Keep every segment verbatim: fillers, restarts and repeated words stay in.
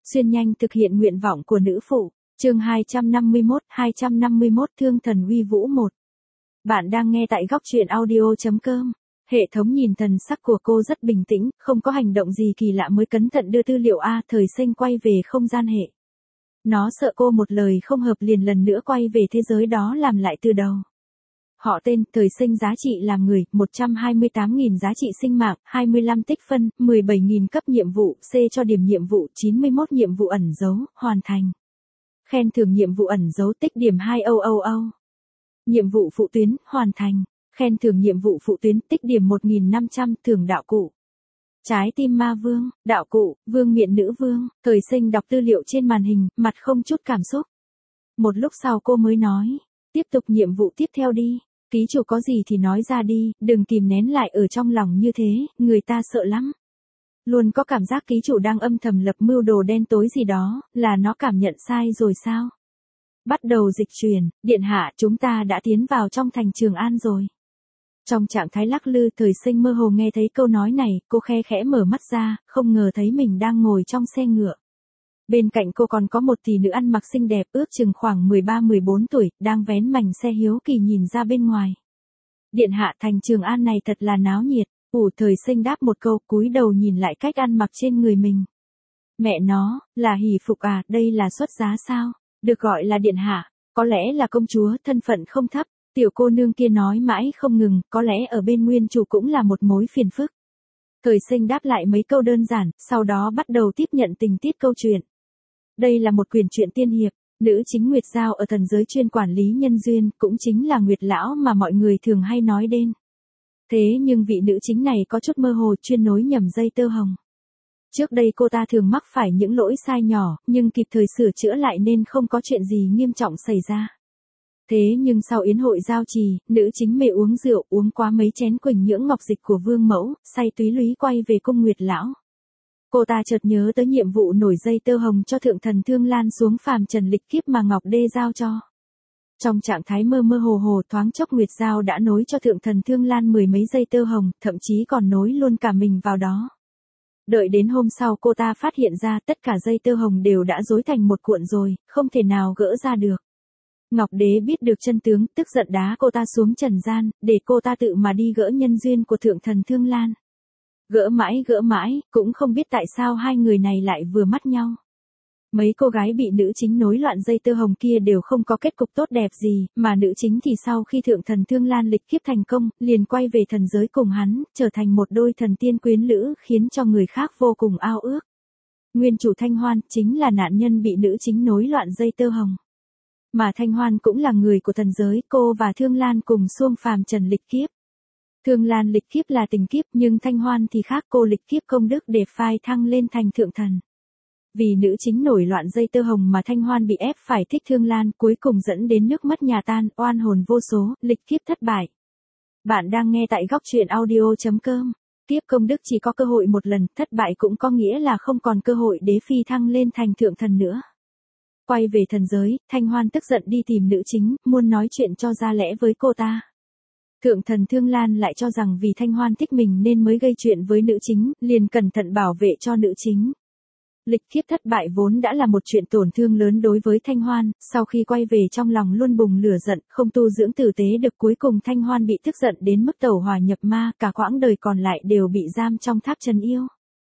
Xuyên nhanh thực hiện nguyện vọng của nữ phụ. Chương hai trăm năm mươi mốt, hai trăm năm mươi mốt Thương thần uy vũ một. Bạn đang nghe tại góc truyện audio chấm com. Hệ thống nhìn thần sắc của cô rất bình tĩnh, không có hành động gì kỳ lạ mới cẩn thận đưa tư liệu A thời sinh quay về không gian hệ. Nó sợ cô một lời không hợp liền lần nữa quay về thế giới đó làm lại từ đầu. Họ tên, thời sinh giá trị làm người, một trăm hai mươi tám nghìn giá trị sinh mạng, hai mươi lăm tích phân, mười bảy nghìn cấp nhiệm vụ, C cho điểm nhiệm vụ, chín mươi mốt nhiệm vụ ẩn dấu, hoàn thành. Khen thưởng nhiệm vụ ẩn dấu tích điểm hai âu âu âu. Nhiệm vụ phụ tuyến, hoàn thành. Khen thưởng nhiệm vụ phụ tuyến tích điểm một nghìn năm trăm, thưởng đạo cụ. Trái tim ma vương, đạo cụ, vương miện nữ vương, thời sinh đọc tư liệu trên màn hình, mặt không chút cảm xúc. Một lúc sau cô mới nói, tiếp tục nhiệm vụ tiếp theo đi. Ký chủ có gì thì nói ra đi, đừng kìm nén lại ở trong lòng như thế, người ta sợ lắm. Luôn có cảm giác ký chủ đang âm thầm lập mưu đồ đen tối gì đó, là nó cảm nhận sai rồi sao? Bắt đầu dịch truyền, điện hạ chúng ta đã tiến vào trong thành Trường An rồi. Trong trạng thái lắc lư thời sinh mơ hồ nghe thấy câu nói này, cô khe khẽ mở mắt ra, không ngờ thấy mình đang ngồi trong xe ngựa. Bên cạnh cô còn có một tỷ nữ ăn mặc xinh đẹp ước chừng khoảng mười ba mười bốn tuổi, đang vén mành xe hiếu kỳ nhìn ra bên ngoài. Điện hạ thành Trường An này thật là náo nhiệt, ủ thời sinh đáp một câu cúi đầu nhìn lại cách ăn mặc trên người mình. Mẹ nó, là hỷ phục à, đây là xuất giá sao, được gọi là điện hạ, có lẽ là công chúa, thân phận không thấp, tiểu cô nương kia nói mãi không ngừng, có lẽ ở bên nguyên chủ cũng là một mối phiền phức. Thời sinh đáp lại mấy câu đơn giản, sau đó bắt đầu tiếp nhận tình tiết câu chuyện. Đây là một quyển truyện tiên hiệp, nữ chính Nguyệt Giao ở thần giới chuyên quản lý nhân duyên, cũng chính là Nguyệt Lão mà mọi người thường hay nói đến. Thế nhưng vị nữ chính này có chút mơ hồ chuyên nối nhầm dây tơ hồng. Trước đây cô ta thường mắc phải những lỗi sai nhỏ, nhưng kịp thời sửa chữa lại nên không có chuyện gì nghiêm trọng xảy ra. Thế nhưng sau yến hội giao trì, nữ chính mê uống rượu uống quá mấy chén quỳnh nhưỡng ngọc dịch của vương mẫu, say túy lúy quay về cung Nguyệt Lão. Cô ta chợt nhớ tới nhiệm vụ nổi dây tơ hồng cho thượng thần Thương Lan xuống phàm trần lịch kiếp mà Ngọc Đê giao cho. Trong trạng thái mơ mơ hồ hồ thoáng chốc Nguyệt Giao đã nối cho thượng thần Thương Lan mười mấy dây tơ hồng, thậm chí còn nối luôn cả mình vào đó. Đợi đến hôm sau cô ta phát hiện ra tất cả dây tơ hồng đều đã rối thành một cuộn rồi, không thể nào gỡ ra được. Ngọc Đế biết được chân tướng, tức giận đá cô ta xuống trần gian, để cô ta tự mà đi gỡ nhân duyên của thượng thần Thương Lan. Gỡ mãi gỡ mãi, cũng không biết tại sao hai người này lại vừa mắt nhau. Mấy cô gái bị nữ chính nối loạn dây tơ hồng kia đều không có kết cục tốt đẹp gì, mà nữ chính thì sau khi thượng thần Thương Lan lịch kiếp thành công, liền quay về thần giới cùng hắn, trở thành một đôi thần tiên quyến lữ, khiến cho người khác vô cùng ao ước. Nguyên chủ Thanh Hoan chính là nạn nhân bị nữ chính nối loạn dây tơ hồng. Mà Thanh Hoan cũng là người của thần giới, cô và Thương Lan cùng xuông phàm trần lịch kiếp. Thương Lan lịch kiếp là tình kiếp nhưng Thanh Hoan thì khác, cô lịch kiếp công đức để phai thăng lên thành thượng thần. Vì nữ chính nổi loạn dây tơ hồng mà Thanh Hoan bị ép phải thích Thương Lan, cuối cùng dẫn đến nước mất nhà tan, oan hồn vô số, lịch kiếp thất bại. Bạn đang nghe tại góc truyện audio chấm com. Kiếp công đức chỉ có cơ hội một lần, thất bại cũng có nghĩa là không còn cơ hội để phi thăng lên thành thượng thần nữa. Quay về thần giới, Thanh Hoan tức giận đi tìm nữ chính, muốn nói chuyện cho ra lẽ với cô ta. Thượng thần Thương Lan lại cho rằng vì Thanh Hoan thích mình nên mới gây chuyện với nữ chính, liền cẩn thận bảo vệ cho nữ chính. Lịch kiếp thất bại vốn đã là một chuyện tổn thương lớn đối với Thanh Hoan, sau khi quay về trong lòng luôn bùng lửa giận, không tu dưỡng tử tế được, cuối cùng Thanh Hoan bị tức giận đến mức tẩu hỏa nhập ma, cả quãng đời còn lại đều bị giam trong tháp trần yêu.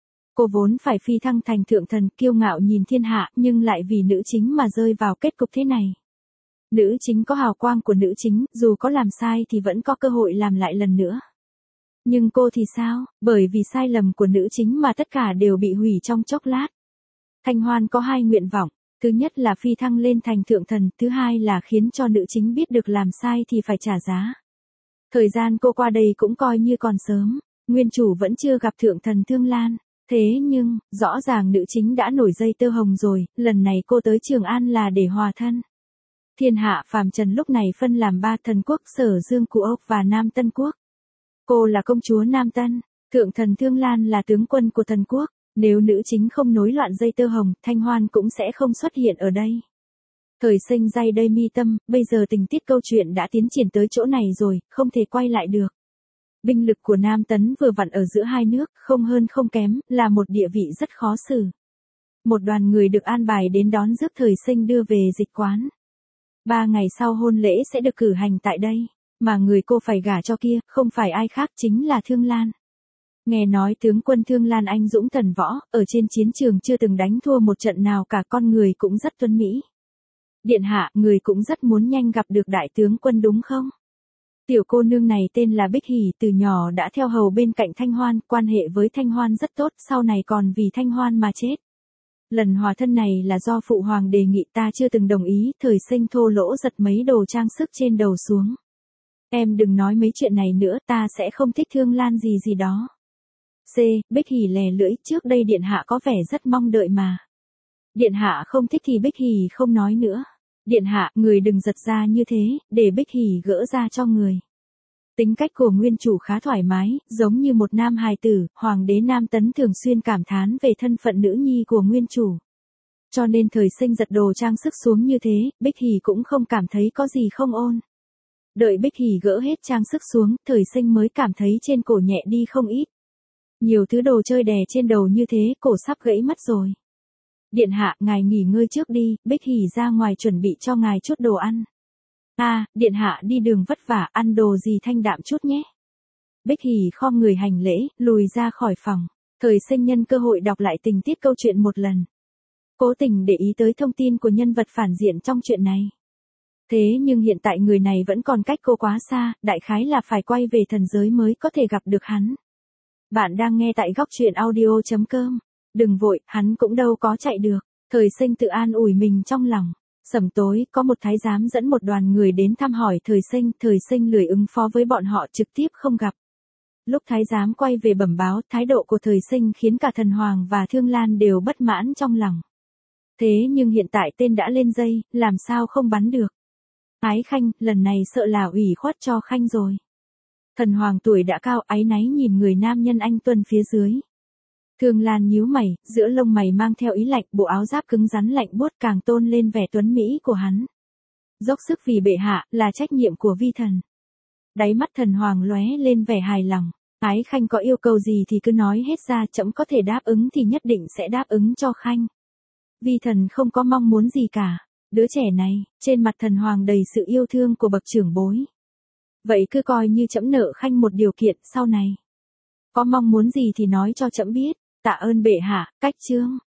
Cô vốn phải phi thăng thành thượng thần, kiêu ngạo nhìn thiên hạ, nhưng lại vì nữ chính mà rơi vào kết cục thế này. Nữ chính có hào quang của nữ chính, dù có làm sai thì vẫn có cơ hội làm lại lần nữa. Nhưng cô thì sao, bởi vì sai lầm của nữ chính mà tất cả đều bị hủy trong chốc lát. Thanh Hoan có hai nguyện vọng, thứ nhất là phi thăng lên thành thượng thần, thứ hai là khiến cho nữ chính biết được làm sai thì phải trả giá. Thời gian cô qua đây cũng coi như còn sớm, nguyên chủ vẫn chưa gặp thượng thần Thương Lan. Thế nhưng, rõ ràng nữ chính đã nổi dây tơ hồng rồi, lần này cô tới Trường An là để hòa thân. Thiên hạ phàm trần lúc này phân làm ba thần quốc, Sở Dương Cụ Ốc và Nam Tân Quốc. Cô là công chúa Nam Tân, thượng thần Thương Lan là tướng quân của thần quốc. Nếu nữ chính không nối loạn dây tơ hồng, Thanh Hoan cũng sẽ không xuất hiện ở đây. Thời sinh dây đây mi tâm, bây giờ tình tiết câu chuyện đã tiến triển tới chỗ này rồi, không thể quay lại được. Binh lực của Nam Tấn vừa vặn ở giữa hai nước, không hơn không kém, là một địa vị rất khó xử. một đoàn người được an bài đến đón rước Thời Sinh đưa về dịch quán. Ba ngày sau hôn lễ sẽ được cử hành tại đây, mà người cô phải gả cho kia, không phải ai khác chính là Thương Lan. Nghe nói tướng quân Thương Lan anh dũng thần võ, ở trên chiến trường chưa từng đánh thua một trận nào cả, con người cũng rất tuấn mỹ. Điện hạ, người cũng rất muốn nhanh gặp được đại tướng quân đúng không? Tiểu cô nương này tên là Bích Hỷ, từ nhỏ đã theo hầu bên cạnh Thanh Hoan, quan hệ với Thanh Hoan rất tốt, sau này còn vì Thanh Hoan mà chết. Lần hòa thân này là do phụ hoàng đề nghị, ta chưa từng đồng ý. Thời Sinh thô lỗ giật mấy đồ trang sức trên đầu xuống. Em đừng nói mấy chuyện này nữa, ta sẽ không thích Thương Lan gì gì đó. C. Bích Hỷ lè lưỡi, trước đây điện hạ có vẻ rất mong đợi mà. Điện hạ không thích thì Bích Hỷ không nói nữa. Điện hạ, người đừng giật ra như thế, để Bích Hỷ gỡ ra cho người. Tính cách của nguyên chủ khá thoải mái, giống như một nam hài tử, hoàng đế Nam Tấn thường xuyên cảm thán về thân phận nữ nhi của nguyên chủ. Cho nên Thời Sinh giật đồ trang sức xuống như thế, Bích Hỷ cũng không cảm thấy có gì không ổn. Đợi Bích Hỷ gỡ hết trang sức xuống, Thời Sinh mới cảm thấy trên cổ nhẹ đi không ít. Nhiều thứ đồ chơi đè trên đầu như thế, cổ sắp gãy mất rồi. Điện hạ, ngài nghỉ ngơi trước đi, Bích Hỷ ra ngoài chuẩn bị cho ngài chút đồ ăn. À, điện hạ đi đường vất vả, ăn đồ gì thanh đạm chút nhé. Bích Hỷ khom người hành lễ, lùi ra khỏi phòng. Thời Sinh nhân cơ hội đọc lại tình tiết câu chuyện một lần. Cố tình để ý tới thông tin của nhân vật phản diện trong chuyện này. Thế nhưng hiện tại người này vẫn còn cách cô quá xa, đại khái là phải quay về thần giới mới có thể gặp được hắn. Bạn đang nghe tại góc truyện audio chấm com. Đừng vội, hắn cũng đâu có chạy được. Thời Sinh tự an ủi mình trong lòng. Sầm tối, có một thái giám dẫn một đoàn người đến thăm hỏi Thời Sinh, Thời Sinh lười ứng phó với bọn họ, trực tiếp không gặp. Lúc thái giám quay về bẩm báo, thái độ của Thời Sinh khiến cả Thần Hoàng và Thương Lan đều bất mãn trong lòng. Thế nhưng hiện tại tên đã lên dây, làm sao không bắn được. Ái Khanh, lần này sợ là ủy khuất cho Khanh rồi. Thần Hoàng tuổi đã cao, áy náy nhìn người nam nhân anh tuân phía dưới. Thương Lan nhíu mày, giữa lông mày mang theo ý lạnh, bộ áo giáp cứng rắn lạnh buốt càng tôn lên vẻ tuấn mỹ của hắn. Dốc sức vì bệ hạ, là trách nhiệm của vi thần. Đáy mắt Thần Hoàng lóe lên vẻ hài lòng. Ái Khanh có yêu cầu gì thì cứ nói hết ra, trẫm có thể đáp ứng thì nhất định sẽ đáp ứng cho Khanh. Vi thần không có mong muốn gì cả. Đứa trẻ này, trên mặt Thần Hoàng đầy sự yêu thương của bậc trưởng bối. Vậy cứ coi như trẫm nợ Khanh một điều kiện, sau này có mong muốn gì thì nói cho trẫm biết. Tạ ơn bệ hạ, cách chương.